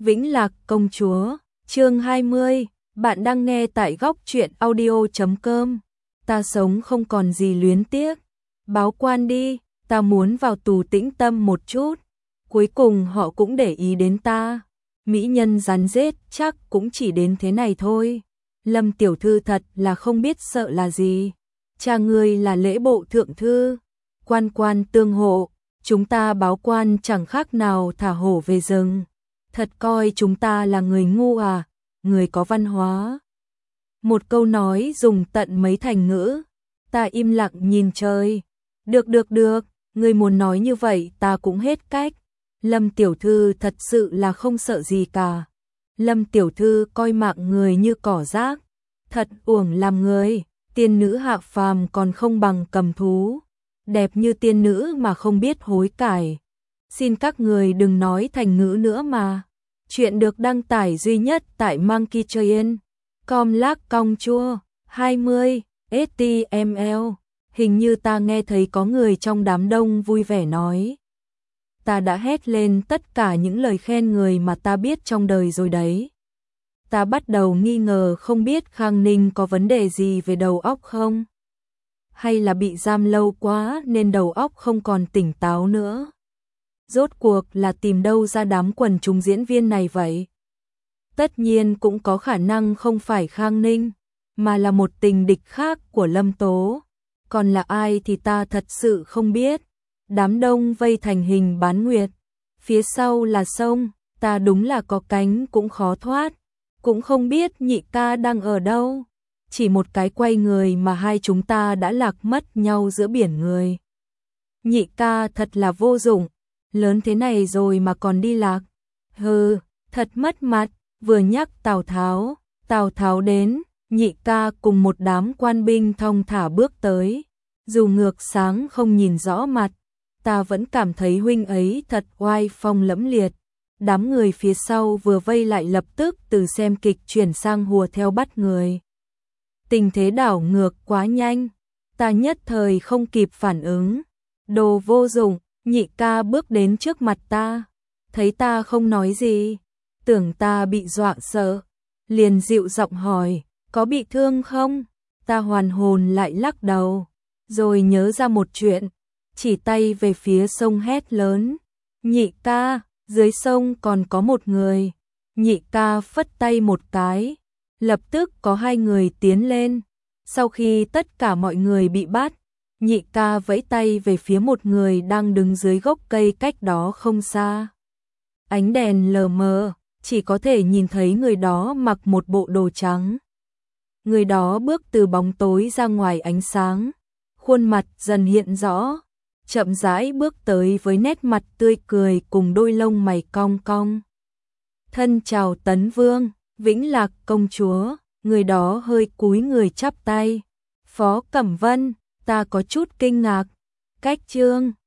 Vĩnh Lạc công chúa, chương 20, bạn đang nghe tại góc truyện audio.com. Ta sống không còn gì luyến tiếc. Báo quan đi, ta muốn vào tù tĩnh tâm một chút. Cuối cùng họ cũng để ý đến ta. Mỹ nhân rắn rết chắc cũng chỉ đến thế này thôi. Lâm tiểu thư thật là không biết sợ là gì. Cha ngươi là lễ bộ thượng thư. Quan quan tương hộ, chúng ta báo quan chẳng khác nào thả hổ về rừng. Thật coi chúng ta là người ngu à, người có văn hóa. Một câu nói dùng tận mấy thành ngữ. Ta im lặng nhìn trời. Được, người muốn nói như vậy ta cũng hết cách. Lâm tiểu thư thật sự là không sợ gì cả. Lâm tiểu thư coi mạng người như cỏ rác. Thật uổng làm người, tiên nữ hạ phàm còn không bằng cầm thú. Đẹp như tiên nữ mà không biết hối cải. Xin các người đừng nói thành ngữ nữa mà. Chuyện được đăng tải duy nhất tại monkeytrain.com lác cong chua 20 HTML. Hình như ta nghe thấy có người trong đám đông vui vẻ nói. Ta đã hét lên tất cả những lời khen người mà ta biết trong đời rồi đấy. Ta bắt đầu nghi ngờ không biết Khang Ninh có vấn đề gì về đầu óc không? Hay là bị giam lâu quá nên đầu óc không còn tỉnh táo nữa? Rốt cuộc là tìm đâu ra đám quần chúng diễn viên này vậy? Tất nhiên cũng có khả năng không phải Khang Ninh, mà là một tình địch khác của Lâm Tố. Còn là ai thì ta thật sự không biết. Đám đông vây thành hình bán nguyệt. Phía sau là sông, ta đúng là có cánh cũng khó thoát. Cũng không biết nhị ca đang ở đâu. Chỉ một cái quay người mà hai chúng ta đã lạc mất nhau giữa biển người. Nhị ca thật là vô dụng. Lớn thế này rồi mà còn đi lạc. Hừ, thật mất mặt. Vừa nhắc Tào Tháo đến, nhị ca cùng một đám quan binh thong thả bước tới. Dù ngược sáng không nhìn rõ mặt, ta vẫn cảm thấy huynh ấy thật oai phong lẫm liệt. Đám người phía sau vừa vây lại lập tức từ xem kịch chuyển sang hùa theo bắt người. Tình thế đảo ngược quá nhanh, ta nhất thời không kịp phản ứng. Đồ vô dụng, nhị ca bước đến trước mặt ta, thấy ta không nói gì, tưởng ta bị dọa sợ, liền dịu giọng hỏi, có bị thương không? Ta hoàn hồn lại lắc đầu, rồi nhớ ra một chuyện, chỉ tay về phía sông hét lớn, nhị ca, dưới sông còn có một người. Nhị ca phất tay một cái, lập tức có hai người tiến lên. Sau khi tất cả mọi người bị bắt, nhị ca vẫy tay về phía một người đang đứng dưới gốc cây cách đó không xa. Ánh đèn lờ mờ, chỉ có thể nhìn thấy người đó mặc một bộ đồ trắng. Người đó bước từ bóng tối ra ngoài ánh sáng, khuôn mặt dần hiện rõ, chậm rãi bước tới với nét mặt tươi cười cùng đôi lông mày cong cong. Thân chào Tấn Vương, Vĩnh Lạc công chúa, người đó hơi cúi người chắp tay. Phó Cẩm Vân, ta có chút kinh ngạc. Cách trương,